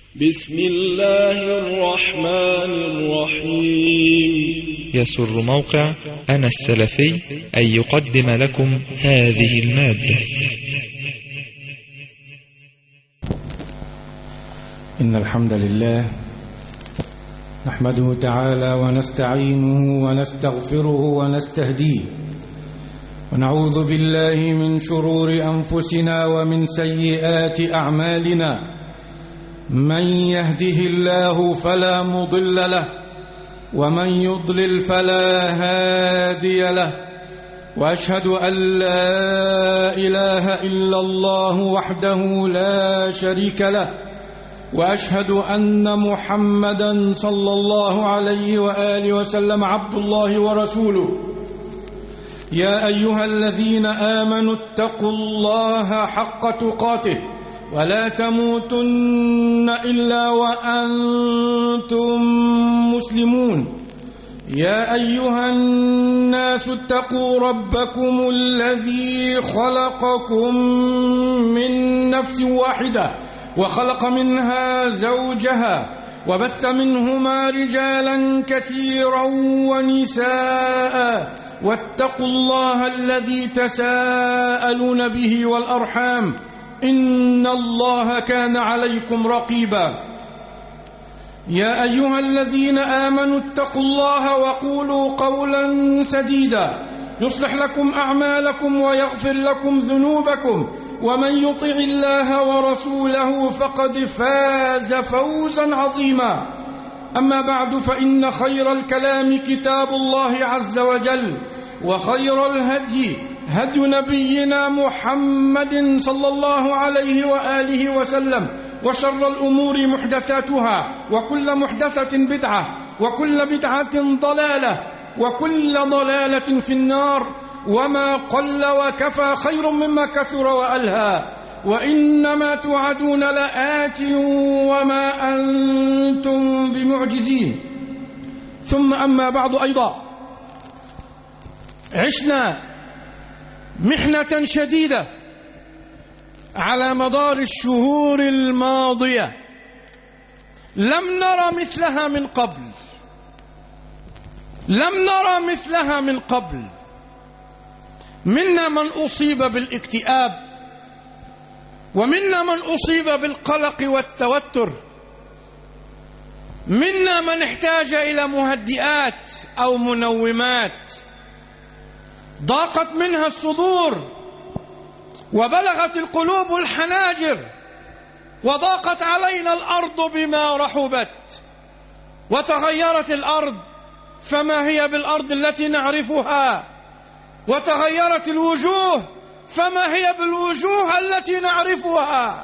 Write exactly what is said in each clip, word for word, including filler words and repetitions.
بسم الله الرحمن الرحيم. يسر موقع أنا السلفي أن يقدم لكم هذه المادة. إن الحمد لله نحمده تعالى ونستعينه ونستغفره ونستهديه، ونعوذ بالله من شرور أنفسنا ومن سيئات أعمالنا. من يهده الله فلا مضل له، ومن يضلل فلا هادي له، وأشهد أن لا إله إلا الله وحده لا شريك له، وأشهد أن محمدا صلى الله عليه وآله وسلم عبد الله ورسوله. يا أيها الذين آمنوا اتقوا الله حق تقاته ولا تموتن إلا وأنتم مسلمون. يا أيها الناس اتقوا ربكم الذي خلقكم من نفس واحدة وخلق منها زوجها وبث منهما رجالا كثيرا ونساء، واتقوا الله الذي تساءلون به والأرحام إن الله كان عليكم رقيبا. يا أيها الذين آمنوا اتقوا الله وقولوا قولا سديدا يصلح لكم أعمالكم ويغفر لكم ذنوبكم، ومن يطع الله ورسوله فقد فاز فوزا عظيما. أما بعد، فإن خير الكلام كتاب الله عز وجل، وخير الهدي هدي نبينا محمد صلى الله عليه وآله وسلم، وشر الأمور محدثاتها، وكل محدثة بدعة، وكل بدعة ضلالة، وكل ضلالة في النار. وما قل وكفى خير مما كثر وألهى، وإنما توعدون لآت وما أنتم بمعجزين. ثم أما بعد، أيضا عشنا محنة شديدة على مدار الشهور الماضية لم نرى مثلها من قبل، لم نرى مثلها من قبل. منا من أصيب بالاكتئاب، ومنا من أصيب بالقلق والتوتر، منا من احتاج إلى مهدئات أو منومات، ضاقت منها الصدور وبلغت القلوب الحناجر، وضاقت علينا الأرض بما رحبت، وتغيرت الأرض فما هي بالأرض التي نعرفها، وتغيرت الوجوه فما هي بالوجوه التي نعرفها.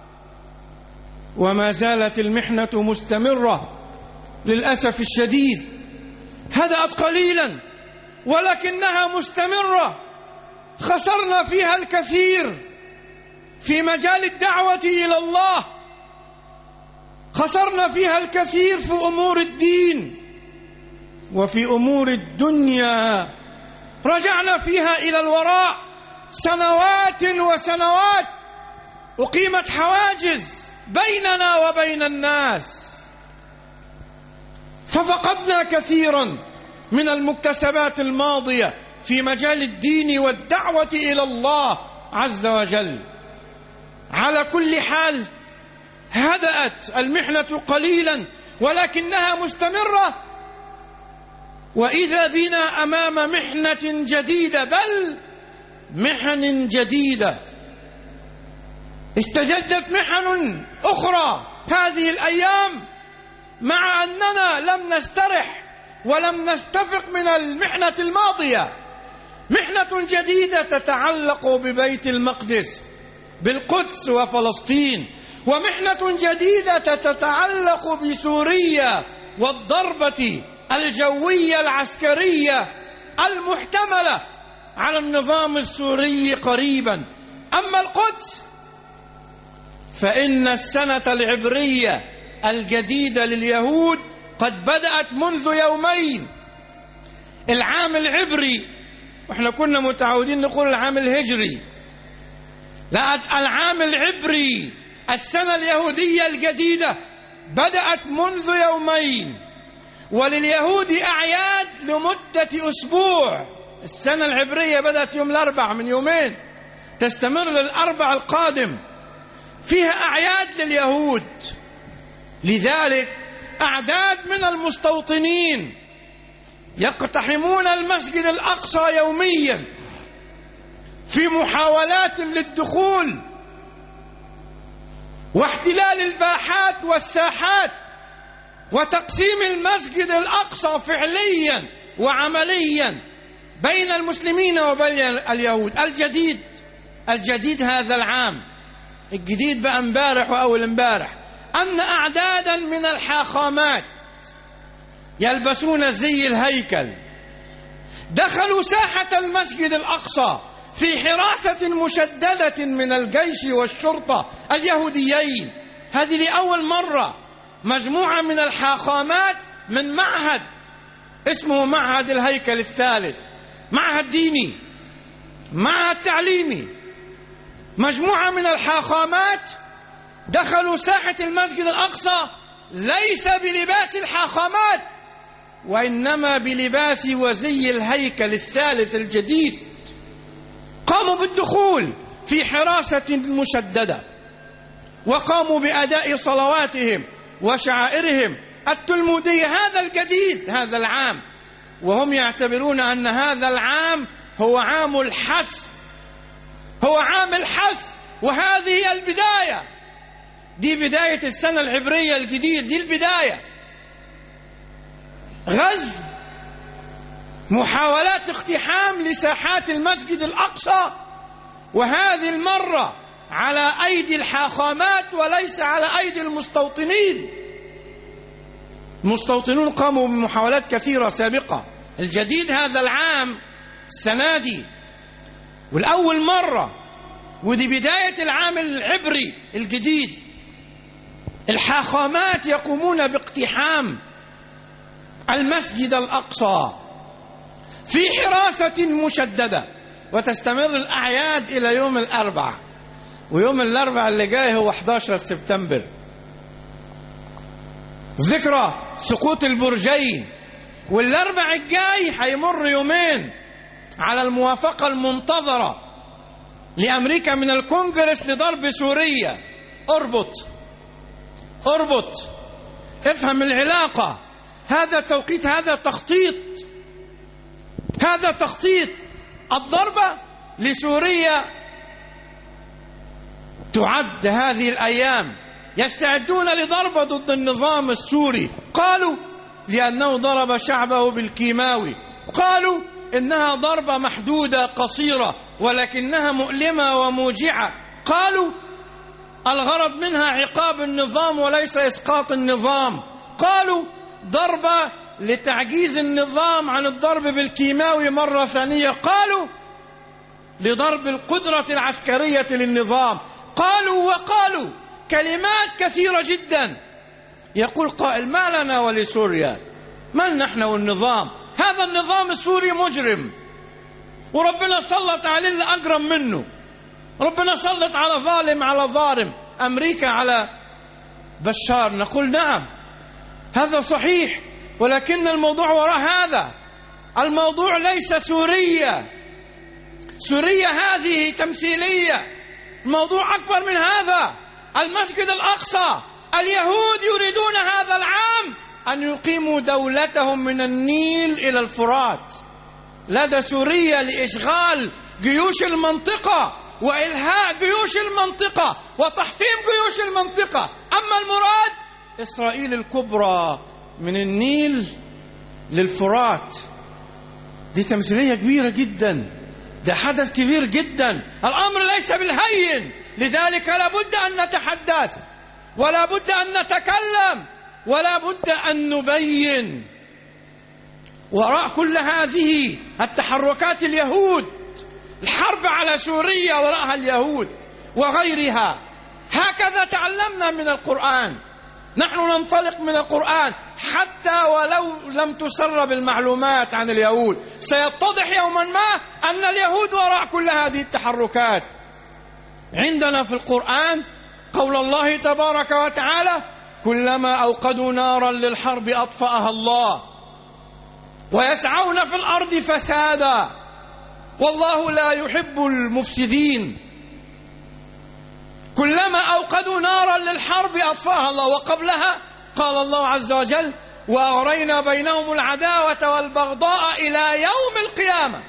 وما زالت المحنة مستمرة للأسف الشديد. هدأت قليلا ولكنها مستمرة. خسرنا فيها الكثير في مجال الدعوة إلى الله، خسرنا فيها الكثير في أمور الدين وفي أمور الدنيا. رجعنا فيها إلى الوراء سنوات وسنوات، أقيمت حواجز بيننا وبين الناس، ففقدنا كثيرا من المكتسبات الماضية في مجال الدين والدعوة إلى الله عز وجل. على كل حال، هدأت المحنة قليلا ولكنها مستمرة، وإذا بنا أمام محنة جديدة، بل محن جديدة. استجدت محن أخرى هذه الأيام، مع أننا لم نسترح ولم نستفق من المحنة الماضية. محنة جديدة تتعلق ببيت المقدس، بالقدس وفلسطين، ومحنة جديدة تتعلق بسوريا والضربة الجوية العسكرية المحتملة على النظام السوري قريبا. أما القدس فإن السنة العبرية الجديدة لليهود قد بدأت منذ يومين. العام العبري، واحنا كنا متعودين نقول العام الهجري، لا، العام العبري السنة اليهودية الجديدة بدأت منذ يومين، ولليهود أعياد لمدة أسبوع. السنة العبرية بدأت يوم الأربع من يومين، تستمر للأربع القادم، فيها أعياد لليهود. لذلك أعداد من المستوطنين يقتحمون المسجد الأقصى يوميا في محاولات للدخول واحتلال الباحات والساحات وتقسيم المسجد الأقصى فعليا وعمليا بين المسلمين وبين اليهود. الجديد الجديد هذا العام، الجديد بقى امبارح وأول امبارح، أن أعدادا من الحاخامات يلبسون زي الهيكل دخلوا ساحة المسجد الأقصى في حراسة مشددة من الجيش والشرطة اليهوديين. هذه لأول مرة مجموعة من الحاخامات من معهد اسمه معهد الهيكل الثالث، معهد ديني، معهد تعليمي، مجموعة من الحاخامات دخلوا ساحة المسجد الأقصى ليس بلباس الحاخامات وإنما بلباس وزي الهيكل الثالث الجديد. قاموا بالدخول في حراسة مشددة، وقاموا بأداء صلواتهم وشعائرهم التلمودية. هذا الجديد هذا العام، وهم يعتبرون أن هذا العام هو عام الحس، هو عام الحس، وهذه البداية، دي بداية السنة العبرية الجديد، دي البداية. غزو، محاولات اقتحام لساحات المسجد الأقصى، وهذه المرة على أيدي الحاخامات وليس على أيدي المستوطنين. المستوطنون قاموا بمحاولات كثيرة سابقة. الجديد هذا العام السنة دي والأول مرة، ودي بداية العام العبري الجديد، الحاخامات يقومون باقتحام المسجد الأقصى في حراسة مشددة، وتستمر الأعياد إلى يوم الأربعاء، ويوم الأربعاء اللي جاي هو أحد عشر سبتمبر، ذكرى سقوط البرجين. والأربع الجاي هيمر يومين على الموافقة المنتظرة لأمريكا من الكونغرس لضرب سوريا. اربط اربط افهم العلاقة. هذا توقيت، هذا تخطيط، هذا تخطيط. الضربة لسوريا تعد هذه الأيام، يستعدون لضربة ضد النظام السوري. قالوا لأنه ضرب شعبه بالكيماوي، قالوا إنها ضربة محدودة قصيرة ولكنها مؤلمة وموجعة، قالوا الغرض منها عقاب النظام وليس إسقاط النظام، قالوا ضربة لتعجيز النظام عن الضرب بالكيماوي مرة ثانية، قالوا لضرب القدرة العسكرية للنظام، قالوا وقالوا كلمات كثيرة جدا. يقول قائل ما لنا ولسوريا، من نحن والنظام؟ هذا النظام السوري مجرم، وربنا سلط عليه اللي أجرم منه، ربنا سلط على ظالم على ظالم، أمريكا على بشار. نقول نعم هذا صحيح، ولكن الموضوع وراء هذا، الموضوع ليس سوريا، سوريا هذه تمثيلية، الموضوع أكبر من هذا. المسجد الأقصى، اليهود يريدون هذا العام أن يقيموا دولتهم من النيل إلى الفرات لدى سوريا لإشغال جيوش المنطقة وإلهاء جيوش المنطقة وتحطيم جيوش المنطقة. أما المراد إسرائيل الكبرى من النيل للفرات. دي تمثيلية كبيرة جدا، ده حدث كبير جدا، الأمر ليس بالهين. لذلك لا بد أن نتحدث، ولا بد أن نتكلم، ولا بد أن نبين وراء كل هذه التحركات اليهود. الحرب على سوريا وراءها اليهود وغيرها. هكذا تعلمنا من القرآن، نحن ننطلق من القرآن حتى ولو لم تسرب المعلومات عن اليهود، سيتضح يوما ما أن اليهود وراء كل هذه التحركات. عندنا في القرآن قول الله تبارك وتعالى: كلما أوقدوا نارا للحرب أطفأها الله ويسعون في الأرض فسادا والله لا يحب المفسدين. كلما أوقدوا نارا للحرب أطفأها الله. وقبلها قال الله عز وجل: وأغرينا بينهم العداوة والبغضاء إلى يوم القيامة.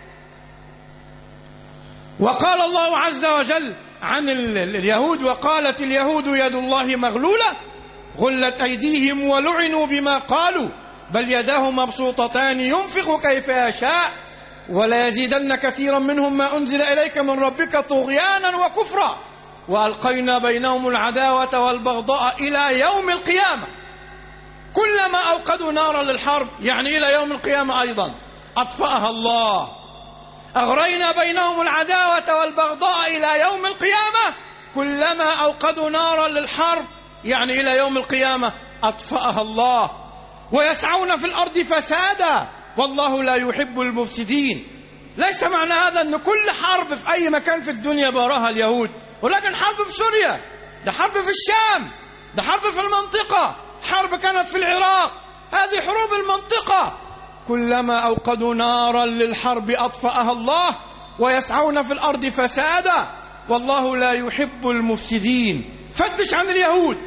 وقال الله عز وجل عن اليهود: وقالت اليهود يد الله مغلولة غلت أيديهم ولعنوا بما قالوا بل يداه مبسوطتان ينفق كيف يشاء ولا يزيدن كثيرا منهم ما أنزل إليك من ربك طغيانا وكفرا وألقينا بينهم العداوة والبغضاء إلى يوم القيامة. كلما أوقدوا نارا للحرب يعني إلى يوم القيامة أيضا أطفأها الله. أغرينا بينهم العداوة والبغضاء إلى يوم القيامة. كلما أوقدوا نارا للحرب يعني إلى يوم القيامة أطفأها الله. ويسعون في الأرض فسادا والله لا يحب المفسدين. ليس معنى هذا أن كل حرب في أي مكان في الدنيا باراها اليهود، ولكن حرب في سوريا، ده حرب في الشام، ده حرب في المنطقة، حرب كانت في العراق، هذه حروب المنطقة. كلما أوقدوا نارا للحرب أطفأها الله ويسعون في الأرض فسادا والله لا يحب المفسدين. فتش عن اليهود.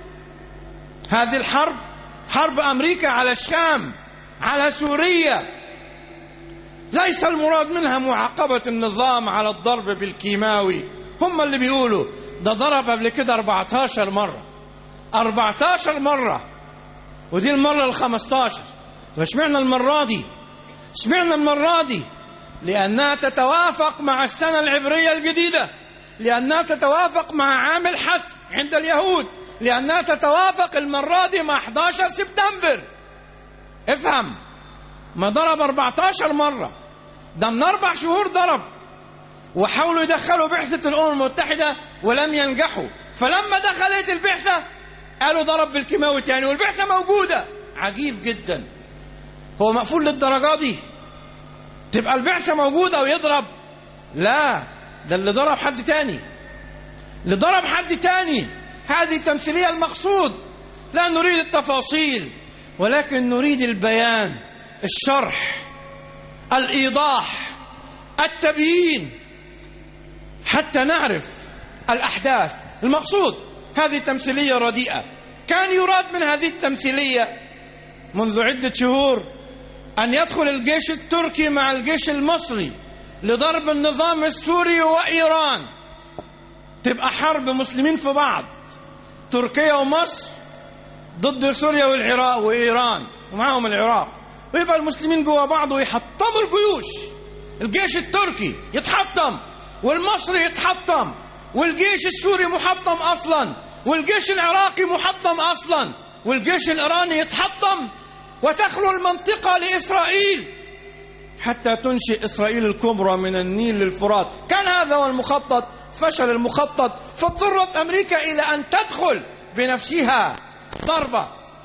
هذه الحرب حرب أمريكا على الشام، على سوريا، ليس المراد منها معاقبة النظام على الضرب بالكيماوي. هم اللي بيقولوا ده ضرب قبل كده أربعة عشر مرة أربعة عشر مرة ودي المرة الخمسة عشر. واشمعنا المرة دي؟ اشمعنا المرة دي؟ لأنها تتوافق مع السنة العبرية الجديدة، لأنها تتوافق مع عام الحسب عند اليهود، لأنها تتوافق المرة دي مع أحد عشر سبتمبر. افهم، ما ضرب أربعة عشر مرة، ده من أربع شهور ضرب، وحاولوا يدخلوا بعثة الأمم المتحدة ولم ينجحوا. فلما دخلت البعثة قالوا ضرب بالكيماوي تاني والبعثة موجودة. عجيب جدا، هو مقفول للدرجة دي؟ تبقى البعثة موجودة ويضرب؟ لا، ده اللي ضرب حد تاني، اللي ضرب حد تاني. هذه تمثيلية المقصود. لا نريد التفاصيل ولكن نريد البيان، الشرح، الإيضاح، التبيين، حتى نعرف الأحداث. المقصود هذه تمثيلية رديئة. كان يراد من هذه التمثيلية منذ عدة شهور أن يدخل الجيش التركي مع الجيش المصري لضرب النظام السوري وإيران، تبقى حرب مسلمين في بعض، تركيا ومصر ضد سوريا والعراق وإيران ومعهم العراق، ويبقى المسلمين جوا بعض ويحطموا الجيوش. الجيش التركي يتحطم والمصري يتحطم والجيش السوري محطم أصلا والجيش العراقي محطم أصلا والجيش الإيراني يتحطم، وتخلو المنطقة لإسرائيل حتى تنشئ إسرائيل الكبرى من النيل للفرات. كان هذا هو المخطط، فشل المخطط، فاضطرت أمريكا إلى أن تدخل بنفسها ضربة،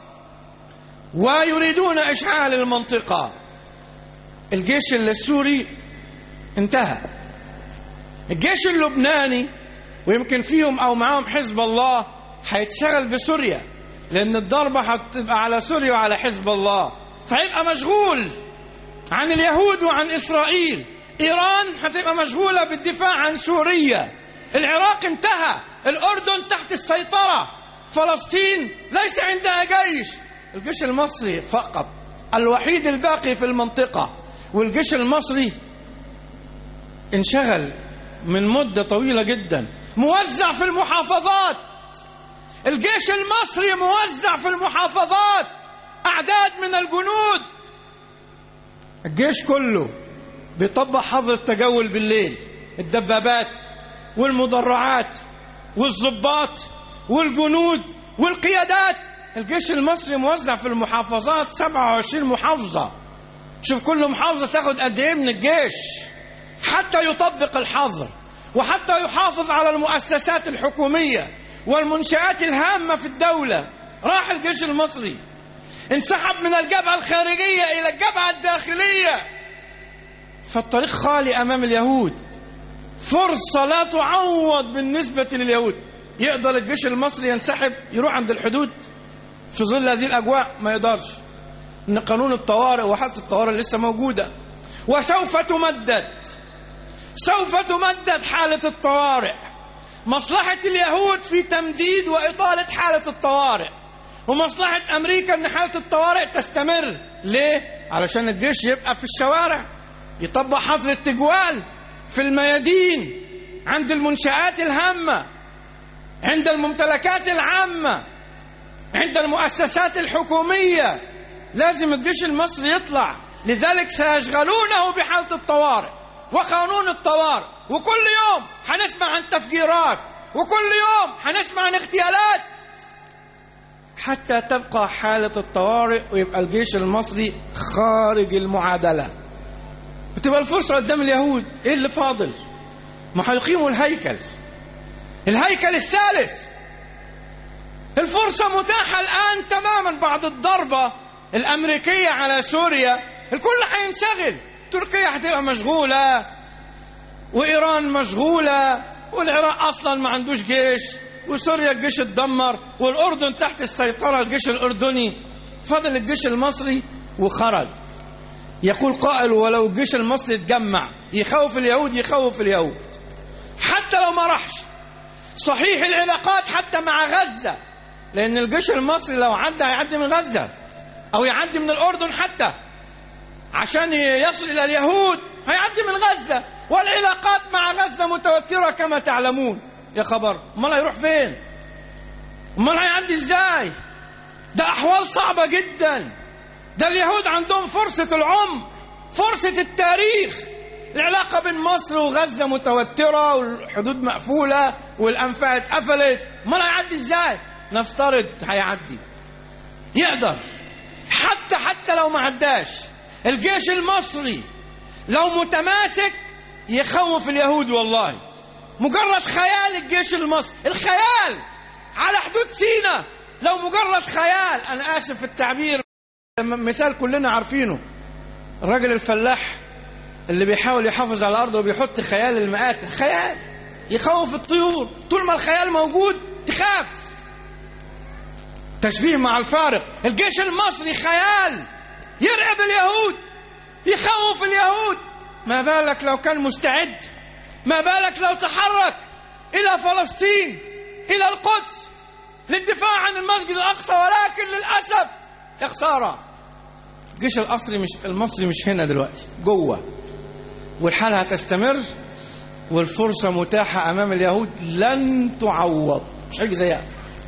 ويريدون إشعال المنطقة. الجيش السوري انتهى، الجيش اللبناني ويمكن فيهم أو معهم حزب الله هيتشغل بسوريا، لأن الضربة هتبقى على سوريا وعلى حزب الله، فهيبقى مشغول عن اليهود وعن إسرائيل. إيران هتبقى مشغولة بالدفاع عن سوريا. العراق انتهى، الأردن تحت السيطرة، فلسطين ليس عندها جيش. الجيش المصري فقط الوحيد الباقي في المنطقة، والجيش المصري انشغل من مدة طويلة جدا، موزع في المحافظات. الجيش المصري موزع في المحافظات، أعداد من الجنود. الجيش كله بيطبق حظر التجول بالليل، الدبابات والمدرعات والضباط والجنود والقيادات. الجيش المصري موزع في المحافظات، سبعة وعشرين محافظة. شوف كل محافظة تاخد قد ايه من الجيش حتى يطبق الحظر وحتى يحافظ على المؤسسات الحكومية والمنشآت الهامة في الدولة. راح الجيش المصري، انسحب من الجبهة الخارجية إلى الجبهة الداخلية، فالطريق خالي أمام اليهود، فرصة لا تعوض بالنسبة لليهود. يقدر الجيش المصري ينسحب يروح عند الحدود في ظل هذه الأجواء؟ ما يقدرش. إن قانون الطوارئ وحالة الطوارئ لسه موجودة، وسوف تمدد سوف تمدد حالة الطوارئ. مصلحة اليهود في تمديد وإطالة حالة الطوارئ، ومصلحة أمريكا أن حالة الطوارئ تستمر. ليه؟ علشان الجيش يبقى في الشوارع، يطبق حظر التجوال في الميادين، عند المنشآت الهامة، عند الممتلكات العامة، عند المؤسسات الحكومية. لازم الجيش المصري يطلع. لذلك سيشغلونه بحالة الطوارئ وقانون الطوارئ، وكل يوم هنسمع عن تفجيرات، وكل يوم هنسمع عن اغتيالات، حتى تبقى حالة الطوارئ ويبقى الجيش المصري خارج المعادلة. بتبقى الفرصة قدام اليهود. ايه اللي فاضل؟ ما هيقيموا الهيكل الهيكل الثالث. الفرصة متاحة الآن تماما. بعد الضربة الأمريكية على سوريا الكل هينشغل. تركيا هتبقى مشغولة، وإيران مشغولة، والعراق أصلا ما عندوش جيش، وسوريا الجيش اتدمر، والأردن تحت السيطرة الجيش الأردني. فضل الجيش المصري وخرج. يقول قائل: ولو الجيش المصري اتجمع يخوف اليهود يخوف اليهود حتى لو ما راحش. صحيح العلاقات حتى مع غزة، لأن الجيش المصري لو عدى هيعدي من غزة أو يعدي من الأردن حتى عشان يصل إلى اليهود، هيعدي من غزة، والعلاقات مع غزة متوترة كما تعلمون. يا خبر، امال هيروح فين؟ امال هيعدي ازاي؟ ده أحوال صعبة جدا. ده اليهود عندهم فرصة العمر، فرصة التاريخ. العلاقة بين مصر وغزة متوترة، والحدود مقفولة، والأنفاق اتقفلت. امال هيعدي ازاي؟ نفترض هيعدي، يقدر. حتى حتى لو ما عداش، الجيش المصري لو متماسك يخوف اليهود. والله مجرد خيال الجيش المصري، الخيال على حدود سيناء، لو مجرد خيال. أنا آسف في التعبير، مثال كلنا عارفينه، الراجل الفلاح اللي بيحاول يحافظ على الأرض وبيحط خيال المآتة، خيال يخوف الطيور. طول ما الخيال موجود تخاف. تشبيه مع الفارق. الجيش المصري خيال يرعب اليهود، يخوف اليهود. ما بالك لو كان مستعد؟ ما بالك لو تحرك إلى فلسطين، إلى القدس، للدفاع عن المسجد الأقصى؟ ولكن للأسف يا خسارة، الجيش المصري مش المصري مش هنا دلوقتي، جوه، والحالة هتستمر، والفرصة متاحة أمام اليهود لن تعوض. مش هيجي زيها،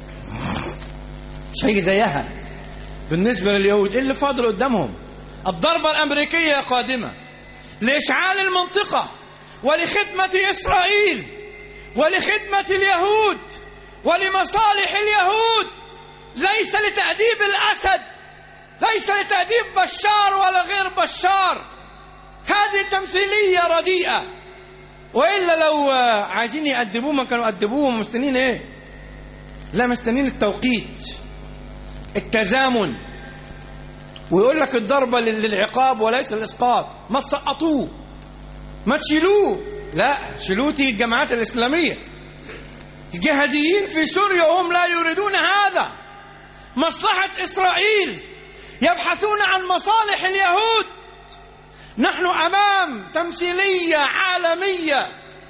مش هيجي زيها بالنسبة لليهود. إيه اللي فاضل قدامهم؟ الضربة الأمريكية قادمة لإشعال المنطقة ولخدمة إسرائيل ولخدمة اليهود ولمصالح اليهود، ليس لتأديب الأسد، ليس لتأديب بشار ولا غير بشار. هذه تمثيلية رديئة. وإلا لو عايزين يأدبوه ما كانوا أدبوه. مستنين إيه؟ لا، مستنين التوقيت، التزامن، ويقول لك الضربة للعقاب وليس الإسقاط. ما تسقطوه، ما تشيلوه، لا، شيلوه تيجي الجماعات الإسلامية. الجهاديين في سوريا هم لا يريدون هذا. مصلحة إسرائيل، يبحثون عن مصالح اليهود. نحن أمام تمثيلية عالمية،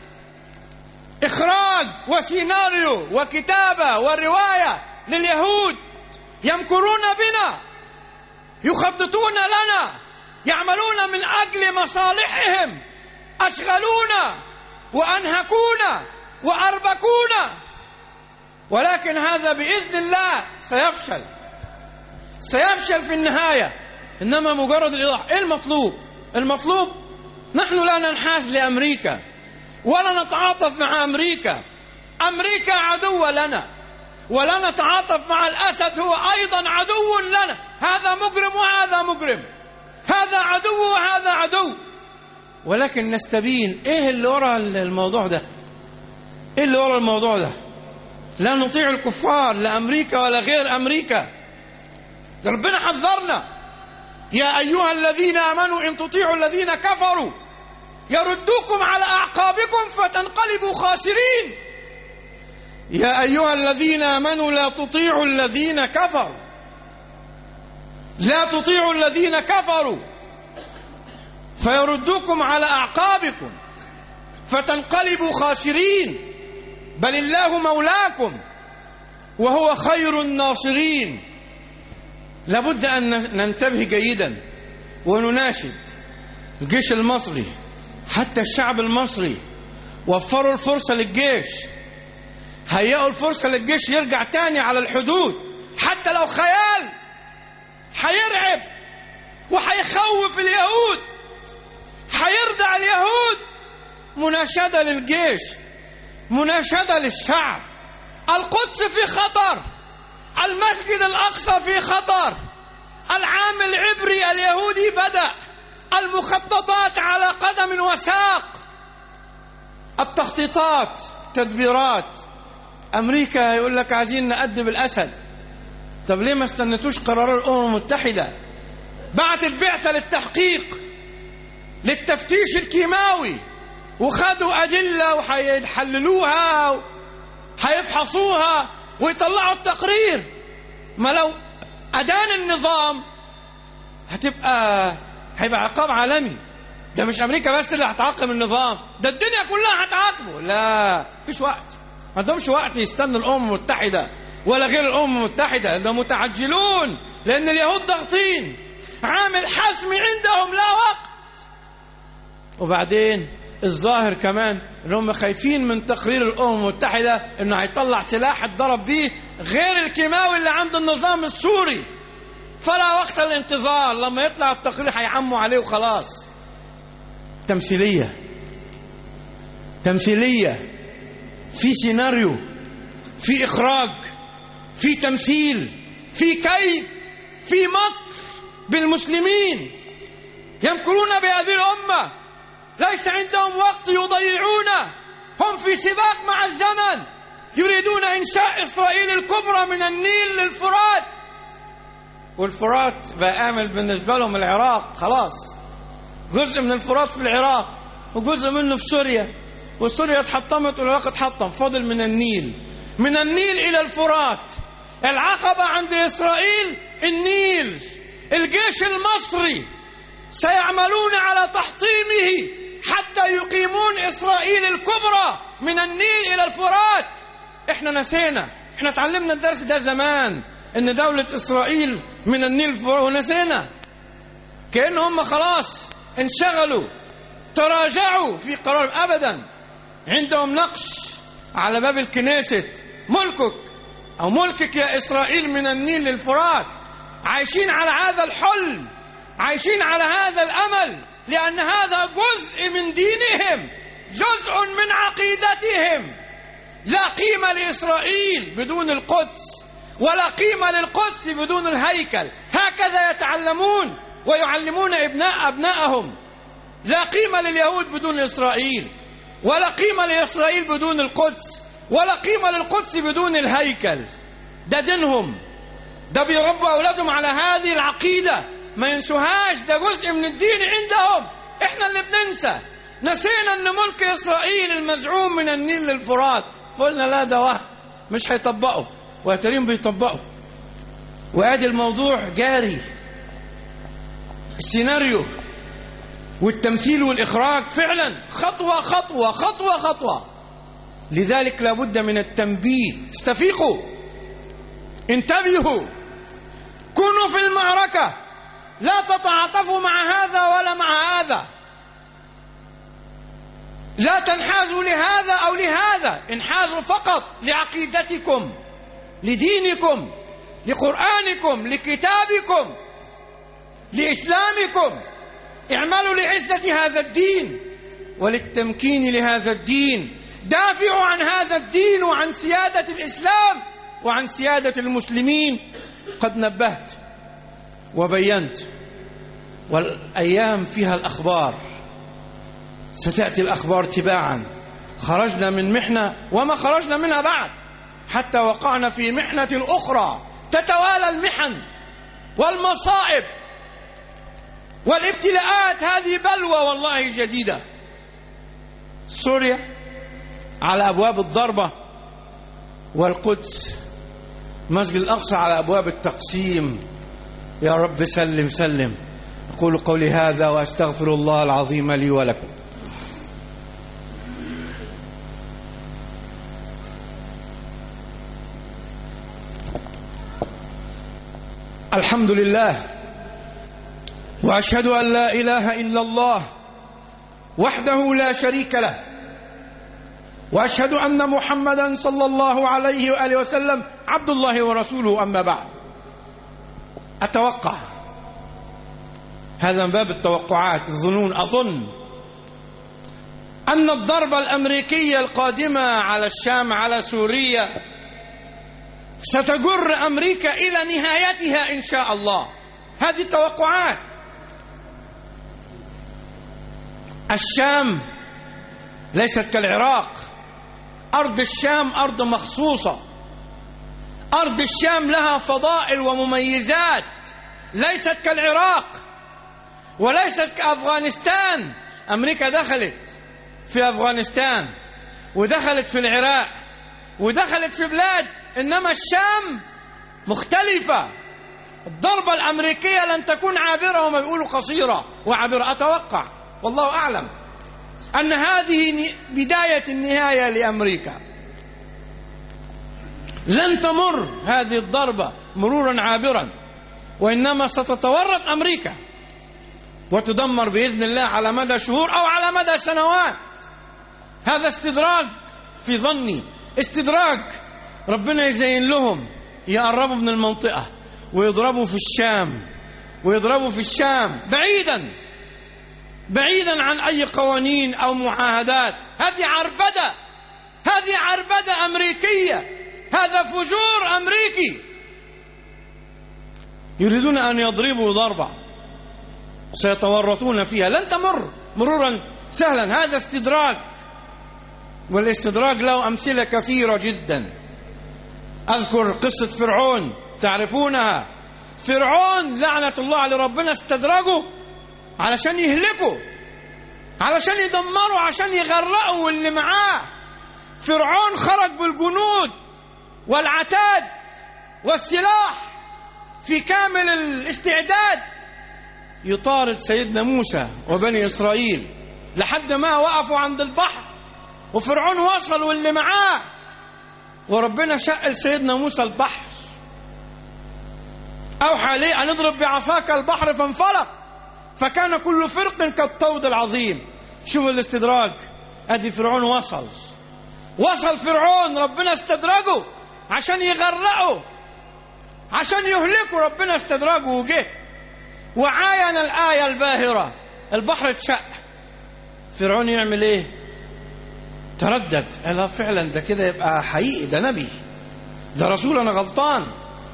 إخراج وسيناريو وكتابة ورواية لليهود. يمكرون بنا، يخططون لنا، يعملون من أجل مصالحهم، أشغلونا وأنهكونا وأربكونا. ولكن هذا بإذن الله سيفشل، سيفشل في النهاية. إنما مجرد الإيضاح. إيه المطلوب؟ المطلوب نحن لا ننحاز لأمريكا ولا نتعاطف مع أمريكا. أمريكا عدو لنا، ولا نتعاطف مع الأسد، هو أيضا عدو لنا. هذا مجرم وهذا مجرم، هذا عدو وهذا عدو. ولكن نستبين إيه اللي وراء الموضوع ده، إيه اللي وراء الموضوع ده. لا نطيع الكفار، لا أمريكا ولا غير أمريكا. ربنا حذرنا: يا أيها الذين آمنوا إن تطيعوا الذين كفروا يردوكم على أعقابكم فتنقلبوا خاسرين. يا أيها الذين آمنوا لا تطيعوا الذين كفروا، لا تطيعوا الذين كفروا فيردوكم على أعقابكم فتنقلبوا خاسرين، بل الله مولاكم وهو خير الناصرين. لابد أن ننتبه جيدا ونناشد الجيش المصري، حتى الشعب المصري، وفروا الفرصة للجيش، هيئوا الفرصة للجيش يرجع تاني على الحدود، حتى لو خيال هيرعب وهيخوف اليهود، هيردع اليهود. مناشدة للجيش، مناشدة للشعب. القدس في خطر، المسجد الأقصى في خطر، العام العبري اليهودي بدأ، المخططات على قدم وساق، التخطيطات، تدبيرات. أمريكا يقول لك عايزين نأدب الأسد. طب ليه ما استنتوش قرار الأمم المتحدة؟ بعتت بعثة للتحقيق للتفتيش الكيماوي، وخدوا أدلة وحيحللوها وحيفحصوها ويطلعوا التقرير. ما لو أدان النظام هتبقى هيبقى عقاب عالمي. ده مش أمريكا بس اللي هتعاقب النظام، ده الدنيا كلها هتعاقبه. لا، مفيش وقت، ما عندهمش وقت يستنوا الأمم المتحدة ولا غير الأمم المتحدة، ده متعجلون، لأن اليهود ضاغطين، عامل حسم عندهم لا وقت. وبعدين الظاهر كمان انهم خايفين من تقرير الأمم المتحدة انه هيطلع سلاح اتضرب بيه غير الكيماوي اللي عند النظام السوري، فلا وقت الانتظار، لما يطلع التقرير هيعموا عليه وخلاص. تمثيلية، تمثيلية، في سيناريو، في إخراج، في تمثيل، في كيد، في مكر بالمسلمين. يمكرون بهذه الأمة، ليس عندهم وقت يضيعونه، هم في سباق مع الزمن، يريدون إنشاء إسرائيل الكبرى من النيل للفرات. والفرات بقى آمل بالنسبة لهم العراق، خلاص جزء من الفرات في العراق وجزء منه في سوريا، وسوريا اتحطمت والعراق اتحطم، فاضل من النيل، من النيل إلى الفرات. العقبة عند إسرائيل النيل. الجيش المصري سيعملون على تحطيمه حتى يقيمون إسرائيل الكبرى من النيل إلى الفرات. احنا نسينا، احنا تعلمنا الدرس ده زمان، ان دولة إسرائيل من النيل للفرات، ونسينا، كأن هم خلاص انشغلوا، تراجعوا في قرار. أبدا، عندهم نقش على باب الكنيسة، ملكك أو ملكك يا إسرائيل من النيل للفرات. عايشين على هذا الحلم، عايشين على هذا الأمل، لأن هذا جزء من دينهم، جزء من عقيدتهم. لا قيمة لإسرائيل بدون القدس، ولا قيمة للقدس بدون الهيكل. هكذا يتعلمون ويعلمون ابناء أبنائهم. لا قيمة لليهود بدون إسرائيل، ولا قيمة لإسرائيل بدون القدس، ولا قيمة للقدس بدون الهيكل. ده دينهم، ده بيربوا أولادهم على هذه العقيدة، ما ينسوهاش، ده جزء من الدين عندهم. احنا اللي بننسى، نسينا ان ملك إسرائيل المزعوم من النيل للفرات، قلنا لا، ده وهم، مش هيطبقوا، واترين بيطبقوا. وادي الموضوع جاري، السيناريو والتمثيل والإخراج فعلا خطوة خطوة خطوة خطوة. لذلك لابد من التنبيه. استفيقوا، انتبهوا، كونوا في المعركة، لا تتعاطفوا مع هذا ولا مع هذا، لا تنحازوا لهذا أو لهذا، انحازوا فقط لعقيدتكم، لدينكم، لقرآنكم، لكتابكم، لإسلامكم. اعملوا لعزة هذا الدين وللتمكين لهذا الدين، دافعوا عن هذا الدين وعن سيادة الإسلام وعن سيادة المسلمين. قد نبهت وبينت، والأيام فيها الأخبار، ستأتي الأخبار تباعا. خرجنا من محنة وما خرجنا منها بعد، حتى وقعنا في محنة أخرى. تتوالى المحن والمصائب والابتلاءات، هذه بلوى والله جديدة. سوريا على أبواب الضربة، والقدس، مسجد الأقصى على أبواب التقسيم. يا رب سلم سلم. أقول قولي هذا وأستغفر الله العظيم لي ولكم. الحمد لله، وأشهد أن لا إله إلا الله وحده لا شريك له، وأشهد أن محمدا صلى الله عليه وآله وسلم عبد الله ورسوله. أما بعد، أتوقع، هذا من باب التوقعات، الظنون، أظن أن الضربة الأمريكية القادمة على الشام، على سوريا، ستجر أمريكا إلى نهايتها إن شاء الله. هذه التوقعات. الشام ليست كالعراق. أرض الشام أرض مخصوصة. أرض الشام لها فضائل ومميزات، ليست كالعراق وليست كأفغانستان. أمريكا دخلت في أفغانستان ودخلت في العراق ودخلت في بلاد، إنما الشام مختلفة. الضربة الأمريكية لن تكون عابرة، وما بيقولوا قصيرة وعابرة. أتوقع والله أعلم أن هذه بداية النهاية لأمريكا. لن تمر هذه الضربة مرورا عابرا، وإنما ستتورط أمريكا وتدمر بإذن الله على مدى شهور أو على مدى سنوات. هذا استدراج في ظني، استدراج. ربنا يزين لهم، يقربوا من المنطقة ويضربوا في الشام، ويضربوا في الشام بعيدا بعيدا عن أي قوانين أو معاهدات. هذه عربدة، هذه عربدة أمريكية، هذا فجور أمريكي. يريدون أن يضربوا ضربة سيتورطون فيها، لن تمر مرورا سهلا. هذا استدراج، والاستدراج له أمثلة كثيرة جدا. أذكر قصة فرعون، تعرفونها. فرعون لعنة الله على ربنا استدرجه علشان يهلكوا، علشان يدمروا، عشان يغرقوا اللي معاه. فرعون خرج بالجنود والعتاد والسلاح في كامل الاستعداد يطارد سيدنا موسى وبني إسرائيل لحد ما وقفوا عند البحر، وفرعون وصل واللي معاه، وربنا شق سيدنا موسى البحر. أوحى ليه أن اضرب بعصاك البحر فانفلق فكان كل فرق كالطود العظيم. شوفوا الاستدراج. أدي فرعون وصل وصل فرعون، ربنا استدرجه عشان يغرقه، عشان يهلكه. ربنا استدرجه وجه وعاين الآية الباهرة، البحر اتشق. فرعون يعمل ايه؟ تردد، قال فعلا ده كده يبقى حقيقي، ده نبي، ده رسول، انا غلطان.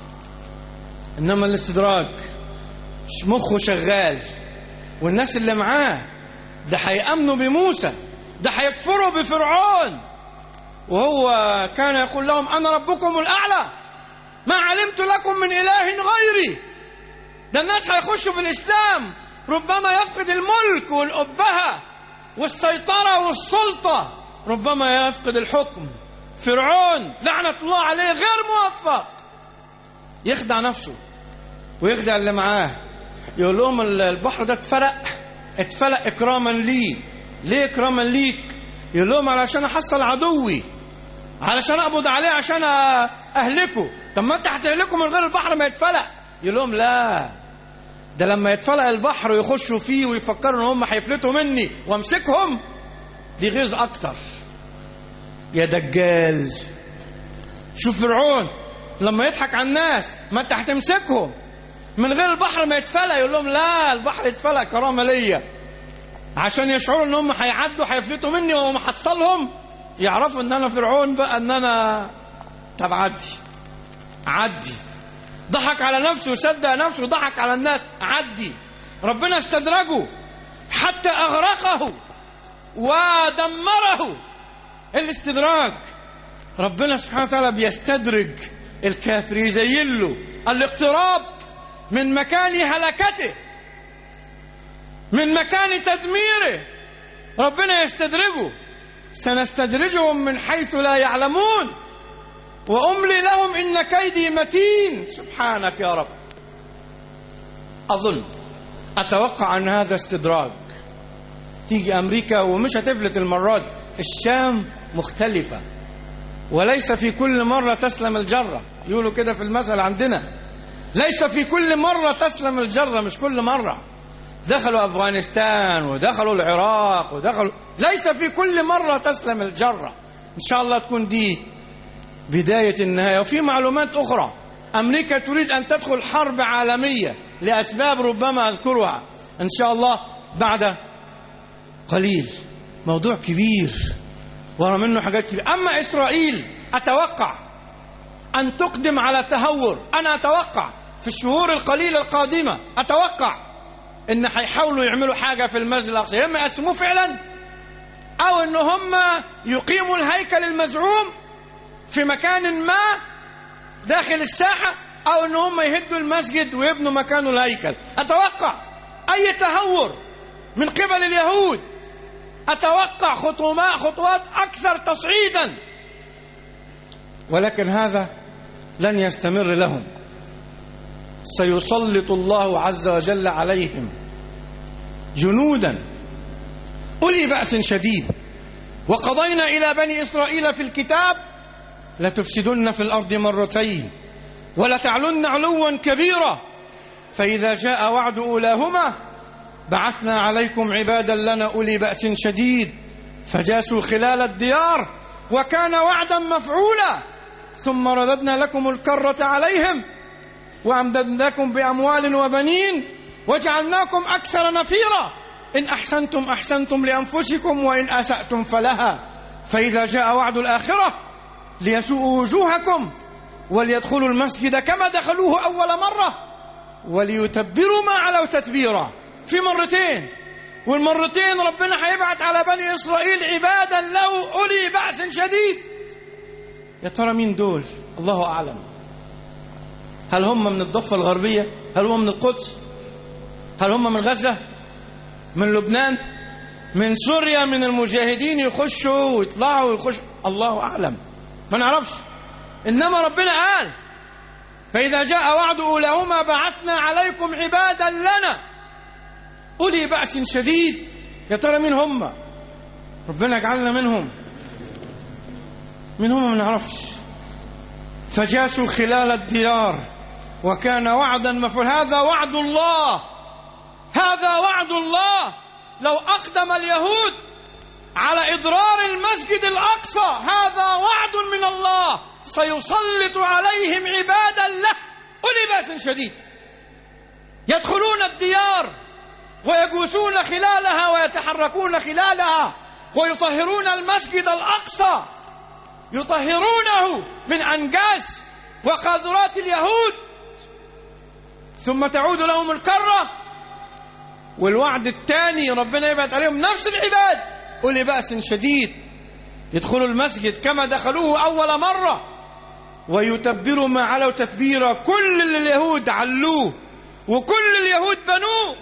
انما الاستدراج مخه شغال، والناس اللي معاه ده هيأمنوا بموسى، ده هيكفروا بفرعون، وهو كان يقول لهم أنا ربكم الأعلى ما علمت لكم من إله غيري. ده الناس هيخشوا في الإسلام، ربما يفقد الملك والأبهة والسيطرة والسلطة، ربما يفقد الحكم. فرعون لعنة الله عليه غير موفق، يخدع نفسه ويخدع اللي معاه. يقول لهم البحر ده اتفلق اتفلق إكراما لي. ليه إكراما ليك؟ يقول لهم علشان أحصل عدوي، علشان أقبض عليه، عشان أهلكه. طب ما أنت هتهلكه من غير البحر ما يتفلق. يقول لهم لا، ده لما يتفلق البحر ويخشوا فيه ويفكروا ان هم هيفلتوا مني وامسكهم، دي غيظ اكتر. يا دجال، شوف فرعون لما يضحك على الناس، ما انت هتمسكهم من غير البحر ما يتفلق. يقول لهم لا، البحر يتفلق كرامه ليا، عشان يشعروا ان هم هيعدوا هيفلتوا مني وهم حصلهم، يعرفوا ان انا فرعون بقى، ان انا طب عدي عدي. ضحك على نفسه وصدق نفسه وضحك على الناس، عدي. ربنا استدرجه حتى أغرقه ودمره. الاستدراج، ربنا سبحانه وتعالى بيستدرج الكافر، يزين له الاقتراب من مكان هلكته، من مكان تدميره. ربنا يستدرجه، سنستدرجهم من حيث لا يعلمون. وأملي لهم إن كيدي متين. سبحانك يا رب. أظن أتوقع أن هذا استدراج. تيجي أمريكا ومش هتفلت المرة دي. الشام مختلفة، وليس في كل مرة تسلم الجرة. يقولوا كده في المثل عندنا، ليس في كل مرة تسلم الجرة. مش كل مرة. دخلوا أفغانستان ودخلوا العراق ودخلوا، ليس في كل مرة تسلم الجرة. إن شاء الله تكون دي بداية النهاية. وفي معلومات أخرى، أمريكا تريد أن تدخل حرب عالمية لأسباب ربما أذكرها إن شاء الله بعد قليل. موضوع كبير ورا منه حاجات كبيرة. أما إسرائيل أتوقع أن تقدم على تهور. أنا أتوقع في الشهور القليلة القادمة أتوقع إن هيحاولوا يعملوا حاجة في المسجد الأقصى، إما يقسموه فعلا، أو إن هم يقيموا الهيكل المزعوم في مكان ما داخل الساحة، أو إن هم يهدوا المسجد ويبنوا مكانه الهيكل. أتوقع أي تهور من قبل اليهود. أتوقع خطوات خطوات أكثر تصعيدا، ولكن هذا لن يستمر لهم. سيسلط الله عز وجل عليهم جنودا أولي بأس شديد. وقضينا إلى بني إسرائيل في الكتاب لتفسدن في الأرض مرتين ولتعلن علوا كبيرا فإذا جاء وعد أولاهما بعثنا عليكم عبادا لنا أولي بأس شديد فجاسوا خلال الديار وكان وعدا مفعولا ثم رددنا لكم الكرة عليهم وأمددناكم بأموال وبنين وجعلناكم أكثر نفيرا إن أحسنتم أحسنتم لأنفسكم وإن أسأتم فلها فإذا جاء وعد الآخرة ليسوءوا وجوهكم وليدخلوا المسجد كما دخلوه أول مرة وليتبروا ما علوا تتبيرا. في مرتين، والمرتين ربنا هيبعت على بني إسرائيل عبادا له أولي بأس شديد. يا ترى مين دول؟ الله أعلم. هل هم من الضفة الغربية؟ هل هم من القدس؟ هل هم من غزة؟ من لبنان؟ من سوريا؟ من المجاهدين يخشوا ويطلعوا ويخشوا؟ الله أعلم، ما نعرفش. إنما ربنا قال فإذا جاء وعد أولاهما بعثنا عليكم عبادا لنا أولي بأس شديد. يا ترى مين هم؟ ربنا يجعلنا منهم. من هم ما نعرفش. فجاسوا خلال الديار وكان وعدا مفعولا. هذا وعد الله، هذا وعد الله. لو أقدم اليهود على إضرار المسجد الأقصى هذا وعد من الله، سيسلط عليهم عبادا له أولي بأس شديد يدخلون الديار ويجوسون خلالها ويتحركون خلالها ويطهرون المسجد الأقصى، يطهرونه من أنجاس وقاذورات اليهود، ثم تعود لهم الكرة. والوعد الثاني ربنا يبعث عليهم نفس العباد أولي بأس شديد يدخلوا المسجد كما دخلوه أول مرة ويتبروا ما علوا تتبيرا. كل اللي اليهود علوه وكل اليهود بنوه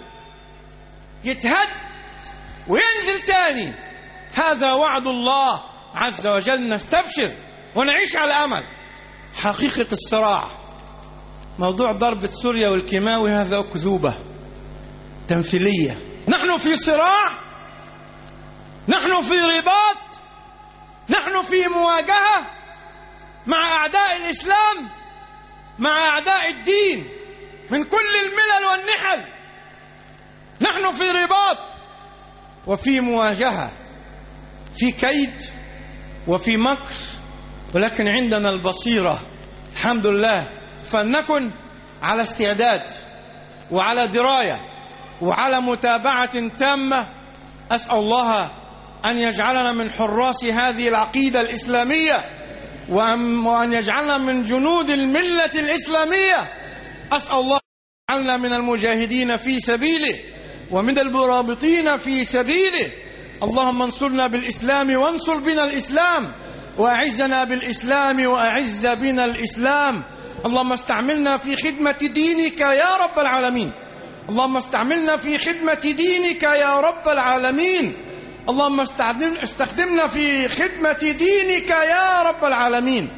يتهد وينزل تاني. هذا وعد الله عز وجل. نستبشر ونعيش على أمل. حقيقة الصراع موضوع ضربة سوريا والكيماوي هذا أكذوبة تمثيلية. نحن في صراع، نحن في رباط، نحن في مواجهة مع أعداء الإسلام، مع أعداء الدين من كل الملل والنحل. نحن في رباط وفي مواجهة، في كيد وفي مكر، ولكن عندنا البصيرة الحمد لله. فلنكن على استعداد وعلى دراية وعلى متابعة تامة. أسأل الله أن يجعلنا من حراس هذه العقيدة الإسلامية وأن يجعلنا من جنود الملة الإسلامية. أسأل الله أن يجعلنا من المجاهدين في سبيله ومن المرابطين في سبيله. اللهم انصرنا بالإسلام وانصر بنا الإسلام، وأعزنا بالإسلام وأعز بنا الإسلام. اللهم استعملنا في خدمة دينك يا رب العالمين. اللهم استعملنا في خدمة دينك يا رب العالمين. اللهم استخدمنا في خدمة دينك يا رب العالمين.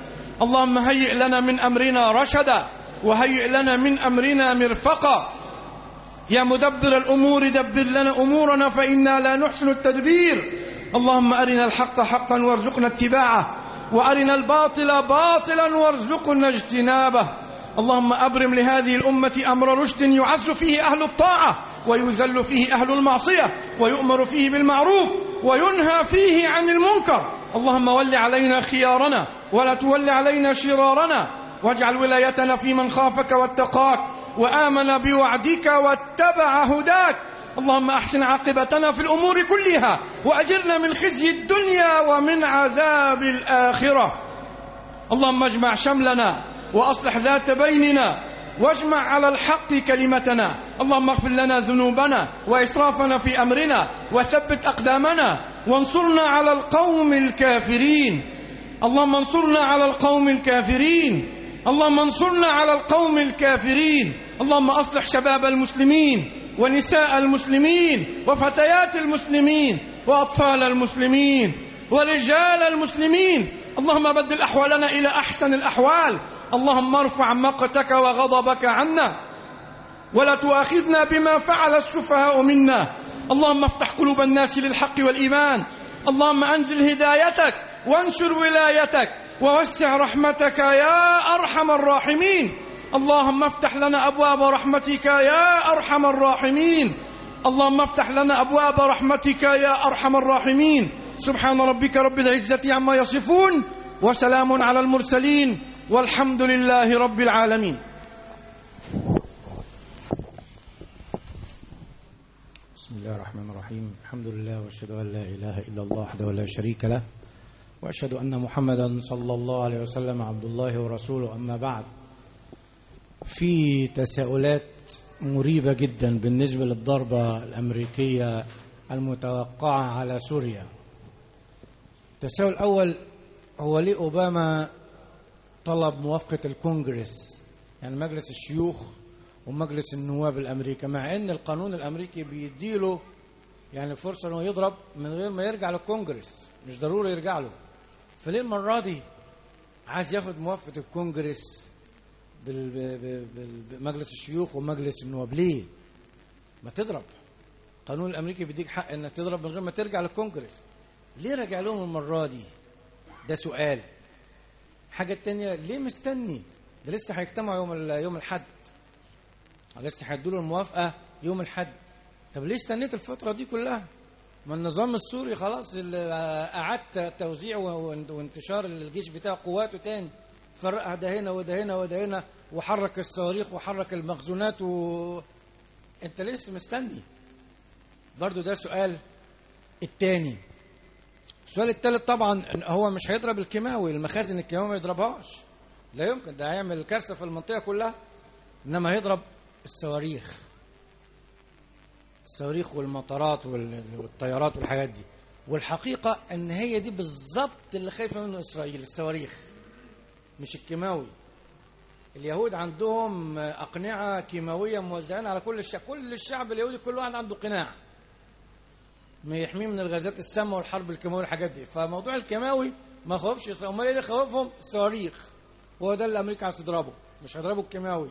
اللهم هيئ لنا من أمرنا رشدا وهيئ لنا من أمرنا مرفقا. يا مدبر الأمور دبر لنا أمورنا فإنا لا نحسن التدبير. اللهم أرنا الحق حقا وارزقنا اتباعه وأرنا الباطل باطلا وارزقنا اجتنابه. اللهم أبرم لهذه الأمة أمر رشد يعز فيه أهل الطاعة ويذل فيه أهل المعصية ويؤمر فيه بالمعروف وينهى فيه عن المنكر. اللهم ول علينا خيارنا ولا تول علينا شرارنا، واجعل ولايتنا في من خافك واتقاك وآمن بوعدك واتبع هداك. اللهم أحسن عاقبتنا في الأمور كلها وأجرنا من خزي الدنيا ومن عذاب الآخرة. اللهم اجمع شملنا وأصلح ذات بيننا واجمع على الحق كلمتنا. اللهم اغفر لنا ذنوبنا وإسرافنا في أمرنا وثبت أقدامنا وانصرنا على القوم الكافرين. اللهم انصرنا على القوم الكافرين. اللهم انصرنا على القوم الكافرين. اللهم أصلح شباب المسلمين ونساء المسلمين وفتيات المسلمين وأطفال المسلمين ورجال المسلمين. اللهم بدل أحوالنا إلى أحسن الأحوال. اللهم ارفع مقتك وغضبك عنا ولا تؤاخذنا بما فعل السفهاء منا. اللهم افتح قلوب الناس للحق والإيمان. اللهم أنزل هدايتك وانشر ولايتك ووسع رحمتك يا أرحم الراحمين. اللهم افتح لنا أبواب رحمتك يا أرحم الراحمين. اللهم افتح لنا أبواب رحمتك يا أرحم الراحمين. سبحان ربك رب العزة عما يصفون وسلام على المرسلين والحمد لله رب العالمين. بسم الله الرحمن الرحيم. الحمد لله وأشهد أن لا إله إلا الله وحده لا شريك له وأشهد أن محمدا صلى الله عليه وسلم عبد الله ورسوله. أما بعد، في تساؤلات مريبة جدا بالنسبة للضربة الأمريكية المتوقعة على سوريا. التساؤل الأول هو ليه أوباما طلب موافقة الكونجرس، يعني مجلس الشيوخ ومجلس النواب الأمريكي، مع أن القانون الأمريكي بيديله يعني فرصة أنه يضرب من غير ما يرجع للكونجرس، مش ضروري يرجع له. فليه المرة دي عايز ياخد موافقة الكونجرس بمجلس الشيوخ ومجلس النواب؟ ليه ما تضرب؟ القانون الأمريكي بيديك حق أنك تضرب من غير ما ترجع للكونجرس. ليه رجع لهم المرة دي؟ ده سؤال. حاجة التانية، ليه مستني؟ ده لسه هيجتمعوا يوم يوم الحد، لسه هيدوا له الموافقة يوم الحد. طب ليه استنيت الفترة دي كلها؟ ما النظام السوري خلاص أعاد توزيع وانتشار الجيش بتاع قواته تاني، فرقها ده هنا وده هنا وده هنا وحرك الصواريخ وحرك المخزونات و... انت لسه مستني؟ برضو ده سؤال التاني. السؤال الثالث طبعا هو مش هيضرب الكيماوي، المخازن الكيماوي ما يضربهاش، لا يمكن، ده هيعمل كارثة في المنطقة كلها. انما هيضرب الصواريخ الصواريخ والمطارات والطيارات والحاجات دي. والحقيقة ان هي دي بالظبط اللي خايفة منه اسرائيل، الصواريخ مش الكيماوي. اليهود عندهم أقنعة كيماوية موزعين على كل الشعب، كل الشعب اليهودي كل واحد عنده قناع ما يحميه من الغازات السامة والحرب الكيماوية والحاجات دي. فموضوع الكيماوي ما خوفش إسرائيل. امال ايه اللي خوفهم؟ الصواريخ. هو ده اللي أمريكا عايز تضربه، مش هيضربوا الكيماوي.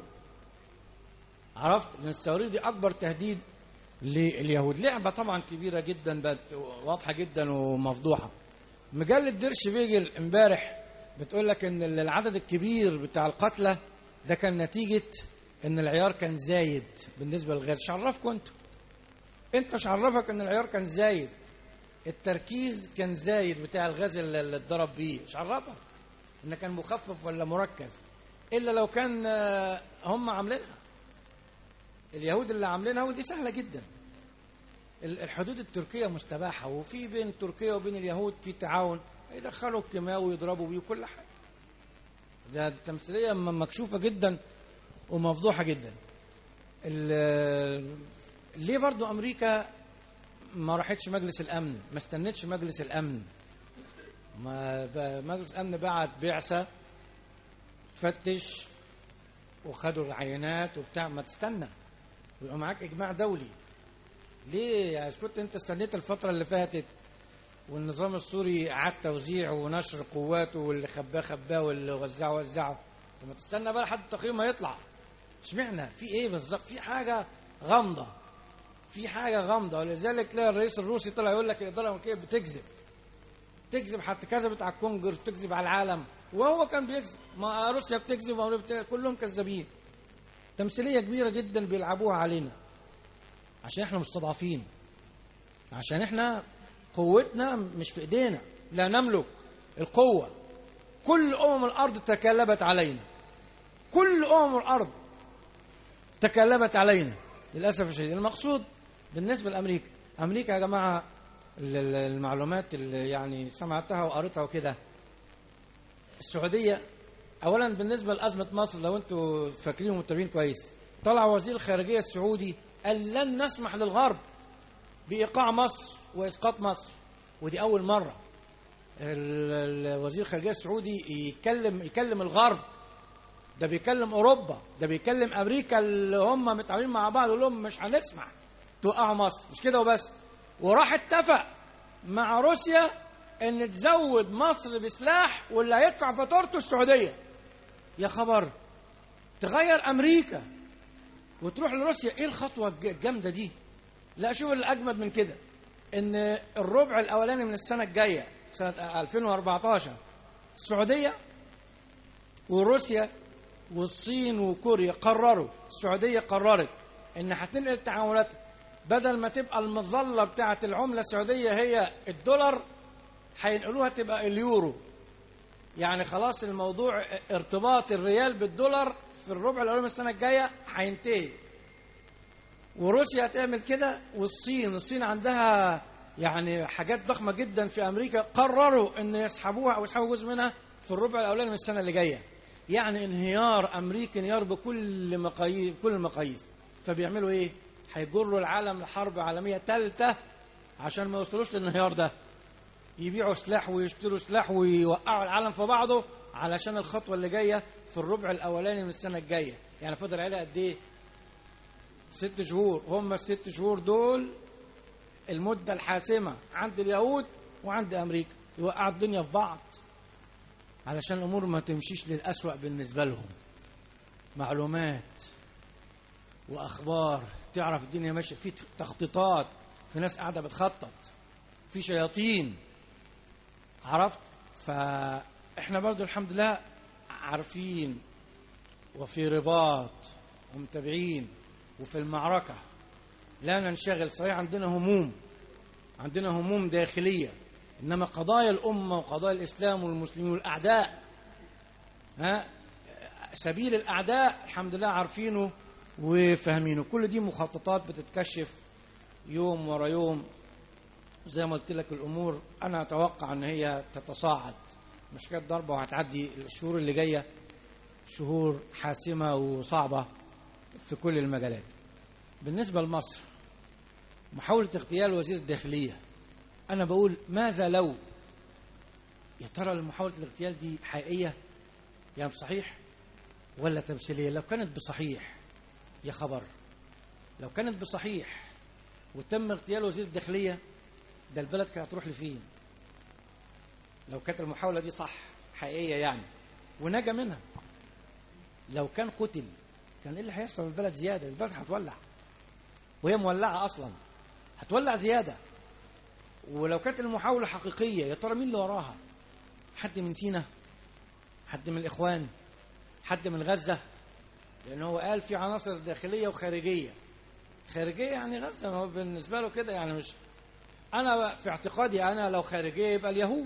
عرفت ان الصواريخ دي أكبر تهديد لليهود. لعبة طبعا كبيرة جدا، بقت واضحة جدا ومفضوحة. مجلة دير شبيجل امبارح بتقول لك ان العدد الكبير بتاع القتلى ده كان نتيجة ان العيار كان زايد بالنسبة للغاز. مش عرفكم انتوا انت مش عرفك ان العيار كان زايد، التركيز كان زايد بتاع الغاز اللي اتضرب بيه، مش عرفك ان كان مخفف ولا مركز، الا لو كان هم عاملينها اليهود اللي عاملينها. ودي سهلة جدا. الحدود التركية مستباحة، وفي بين تركيا وبين اليهود في تعاون، يدخلوا الكيماوي ويضربوا بيه وكل حاجة. ده التمثيلية مكشوفة جدا ومفضوحة جدا. ليه برضو أمريكا ما راحتش مجلس الأمن، ما استنتش مجلس الأمن؟ ما مجلس الأمن بعت بعثة فتش وخدوا العينات وبتاع. ما تستنى ويبقى معاك إجماع دولي. ليه؟ يعني كنت أنت استنيت الفترة اللي فاتت والنظام السوري أعاد توزيع ونشر قواته، واللي خباه خباه واللي وزعه وزعه. طب ما تستنى بقى لحد التقييم ما يطلع. اشمعنى؟ في ايه بالظبط؟ في حاجه غامضه، في حاجه غامضه. ولذلك تلاقي الرئيس الروسي طلع يقول لك الاداره الامريكيه بتكذب، تكذب، حتى كذبت على الكونجرس، تكذب على العالم، وهو كان بيكذب. ما روسيا بتكذب وأمريكا، كلهم كذابين. تمثيليه كبيره جدا بيلعبوها علينا عشان احنا مستضعفين، عشان احنا قوتنا مش في ايدينا، لا نملك القوه. كل امم الارض تكلبت علينا، كل امم الارض تكلبت علينا للاسف الشديد. المقصود بالنسبه لامريكا، امريكا يا جماعه المعلومات اللي يعني سمعتها وقريتها وكده، السعوديه اولا بالنسبه لازمه مصر، لو انتوا فاكرين ومتابعين كويس، طلع وزير الخارجيه السعودي قال لن نسمح للغرب بايقاع مصر واسقاط مصر. ودي اول مره وزير الخارجيه السعودي يكلم يكلم الغرب، ده بيكلم اوروبا، ده بيكلم امريكا اللي هم متعاونين مع بعض، يقول لهم مش هنسمح توقعوا مصر. مش كده وبس، وراح اتفق مع روسيا ان تزود مصر بسلاح واللي هيدفع فاتورته السعوديه. يا خبر، تغير امريكا وتروح لروسيا. ايه الخطوه الجامده دي؟ لا، شوف اللي اجمد من كده، ان الربع الاولاني من السنه الجايه سنه ألفين وأربعتاشر السعوديه وروسيا والصين وكوريا قرروا، السعوديه قررت ان هتنقل التعاملات، بدل ما تبقى المظله بتاعه العمله السعوديه هي الدولار، هينقلوها تبقى اليورو. يعني خلاص الموضوع ارتباط الريال بالدولار في الربع الاولاني من السنه الجايه هينتهي. وروسيا هتعمل كده، والصين الصين عندها يعني حاجات ضخمه جدا في امريكا، قرروا ان يسحبوها او يسحبوا جزء منها في الربع الاولاني من السنه اللي جايه. يعني انهيار امريكي، انهيار بكل مقاييس، كل المقاييس. فبيعملوا ايه؟ هيجروا العالم لحرب عالميه ثالثه عشان ما يوصلوش للانهيار ده. يبيعوا سلاح ويشتروا سلاح ويوقعوا العالم في بعضه علشان الخطوه اللي جايه في الربع الاولاني من السنه الجايه. يعني فاضل عليها قد ايه؟ ست شهور. هم الست شهور دول المده الحاسمه عند اليهود وعند امريكا، يوقعوا الدنيا في بعض علشان الامور ما تمشيش للأسوأ بالنسبه لهم. معلومات واخبار، تعرف الدنيا ماشيه، في تخطيطات، في ناس قاعده بتخطط، في شياطين، عرفت؟ فاحنا برضو الحمد لله عارفين وفي رباط ومتابعين وفي المعركه، لا ننشغل. صحيح عندنا هموم، عندنا هموم داخليه، انما قضايا الامه وقضايا الاسلام والمسلمين والاعداء، ها، سبيل الاعداء الحمد لله عارفينه وفاهمينه. كل دي مخططات بتتكشف يوم ورا يوم. زي ما قلت لك الامور انا اتوقع ان هي تتصاعد، مش كانت ضربه وهتعدي. الشهور اللي جايه شهور حاسمه وصعبه في كل المجالات. بالنسبه لمصر، محاوله اغتيال وزير الداخليه، انا بقول ماذا لو، يا ترى محاوله الاغتيال دي حقيقيه يعني بصحيح ولا تمثيليه؟ لو كانت بصحيح يا خبر، لو كانت بصحيح وتم اغتيال وزير الداخليه، ده البلد كانت هتروح لفين؟ لو كانت المحاولة دي صح حقيقية يعني ونجا منها، لو كان قتل كان ايه اللي هيحصل في البلد؟ زيادة، البلد هتولع، وهي مولعة أصلا، هتولع زيادة. ولو كانت المحاولة حقيقية، يا ترى مين اللي وراها؟ حد من سينا؟ حد من الإخوان؟ حد من غزة؟ لأنه هو قال في عناصر داخلية وخارجية. خارجية يعني غزة، هو بالنسبة له كده يعني. مش أنا في اعتقادي أنا لو خارجية يبقى اليهود،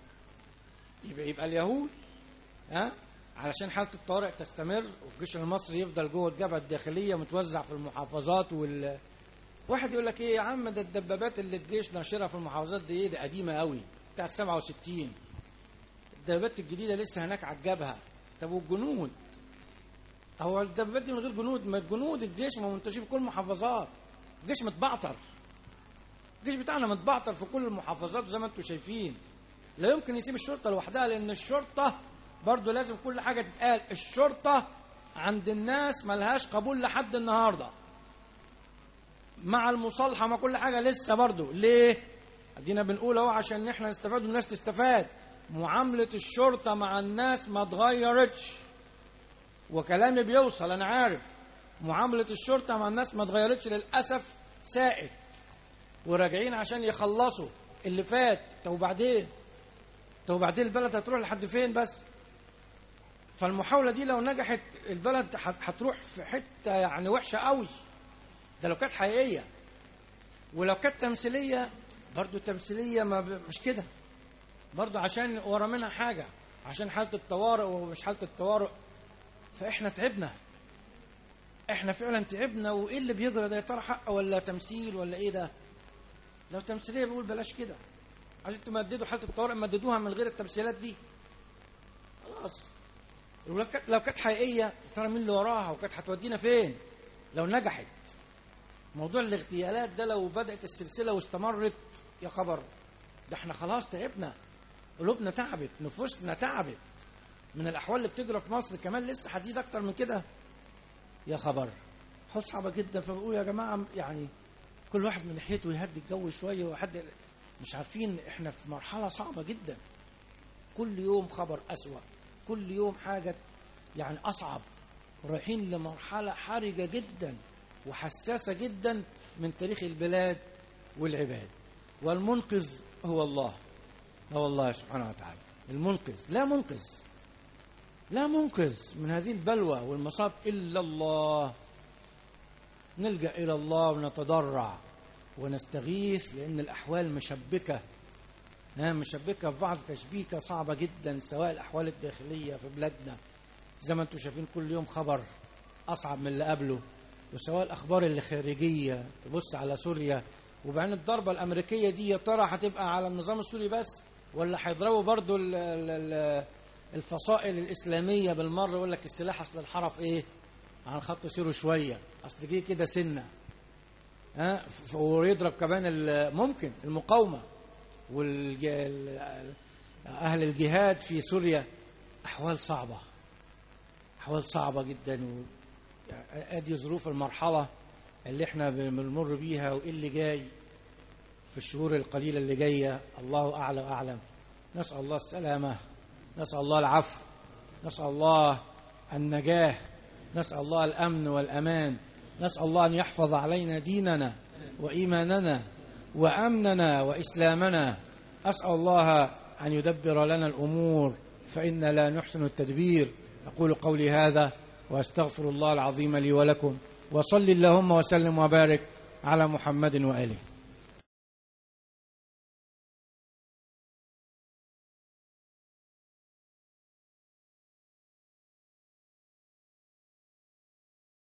يبقى, يبقى اليهود ها، علشان حالة الطوارئ تستمر والجيش المصري يفضل جوه الجبهة الداخلية متوزع في المحافظات. وال واحد يقول لك ايه يا عم، ده الدبابات اللي الجيش ناشرها في المحافظات دي ايه، ده قديمة قوي بتاعت سبعة وستين، الدبابات الجديدة لسه هناك على الجبهة. طب والجنود؟ هو الدبابات دي من غير جنود؟ ما الجنود الجيش ما منتشرين في كل المحافظات، الجيش متبعتر، الجيش بتاعنا متبعتر في كل المحافظات زي ما انتم شايفين. لا يمكن يسيب الشرطة لوحدها، لأن الشرطة برضو لازم كل حاجة تتقال. الشرطة عند الناس ملهاش قبول لحد النهاردة، مع المصالحة مع كل حاجة لسه برضو. ليه؟ ادينا بنقول اهو عشان احنا نستفاد والناس تستفاد. معاملة الشرطة مع الناس ما اتغيرتش، وكلامي بيوصل أنا عارف. معاملة الشرطة مع الناس ما اتغيرتش للأسف، سائد وراجعين عشان يخلصوا اللي فات. طب وبعدين طب وبعدين البلد هتروح لحد فين بس؟ فالمحاولة دي لو نجحت البلد هتروح في حتة يعني وحشة قوي. ده لو كانت حقيقية. ولو كانت تمثيلية برضو تمثيلية ما مش كده برضو، عشان ورا منها حاجة، عشان حالة الطوارئ ومش حالة الطوارئ. فإحنا تعبنا، إحنا فعلا تعبنا. وإيه اللي بيجرى ده؟ يا ترى حق ولا تمثيل ولا إيه ده؟ لو تمثيلية بيقول بلاش كده، عشان تمددوا حالة الطوارئ مددوها من غير التمثيلات دي خلاص. لو كانت حقيقية يا ترى مين اللي وراها وكانت هتودينا فين لو نجحت؟ موضوع الاغتيالات ده لو بدأت السلسلة واستمرت يا خبر، ده احنا خلاص تعبنا، قلوبنا تعبت، نفوسنا تعبت من الأحوال اللي بتجرى في مصر. كمان لسه هتزيد أكتر من كده يا خبر، حال صعبة جدا. فبقول يا جماعة يعني كل واحد من ناحيته يهدي الجو شوية، وحد مش عارفين احنا في مرحلة صعبة جدا. كل يوم خبر أسوأ، كل يوم حاجة يعني أصعب. رايحين لمرحلة حرجة جدا وحساسة جدا من تاريخ البلاد والعباد. والمنقذ هو الله، هو الله سبحانه وتعالى المنقذ. لا منقذ لا منقذ من هذه البلوى والمصاب إلا الله. نلجأ إلى الله ونتضرع ونستغيث، لأن الأحوال مشبكة مشبكة في بعض، تشبيكة صعبة جدا، سواء الأحوال الداخلية في بلادنا زي ما انتم شايفين كل يوم خبر أصعب من اللي قبله، وسواء الأخبار اللي خارجية. تبص على سوريا، وبعدين الضربة الأمريكية دي يا ترى هتبقى على النظام السوري بس، ولا هيضربوا برضو الفصائل الإسلامية بالمرة؟ يقول لك السلاح أصل الحرف إيه عن خط سيره شوية، أصل جه كده سنة، ها، ويضرب كمان ممكن المقاومة وأهل الجهاد في سوريا. أحوال صعبة، أحوال صعبة جدا. أدي ظروف المرحلة اللي احنا بنمر بيها، وإيه اللي جاي في الشهور القليلة اللي جاية الله أعلى وأعلم. نسأل الله السلامة، نسأل الله العفو، نسأل الله النجاة، نسأل الله الأمن والأمان، نسأل الله أن يحفظ علينا ديننا وإيماننا وأمننا وإسلامنا. أسأل الله أن يدبر لنا الأمور، فإن لا نحسن التدبير. أقول قولي هذا وأستغفر الله العظيم لي ولكم، وصل اللهم وسلم وبارك على محمد وآله.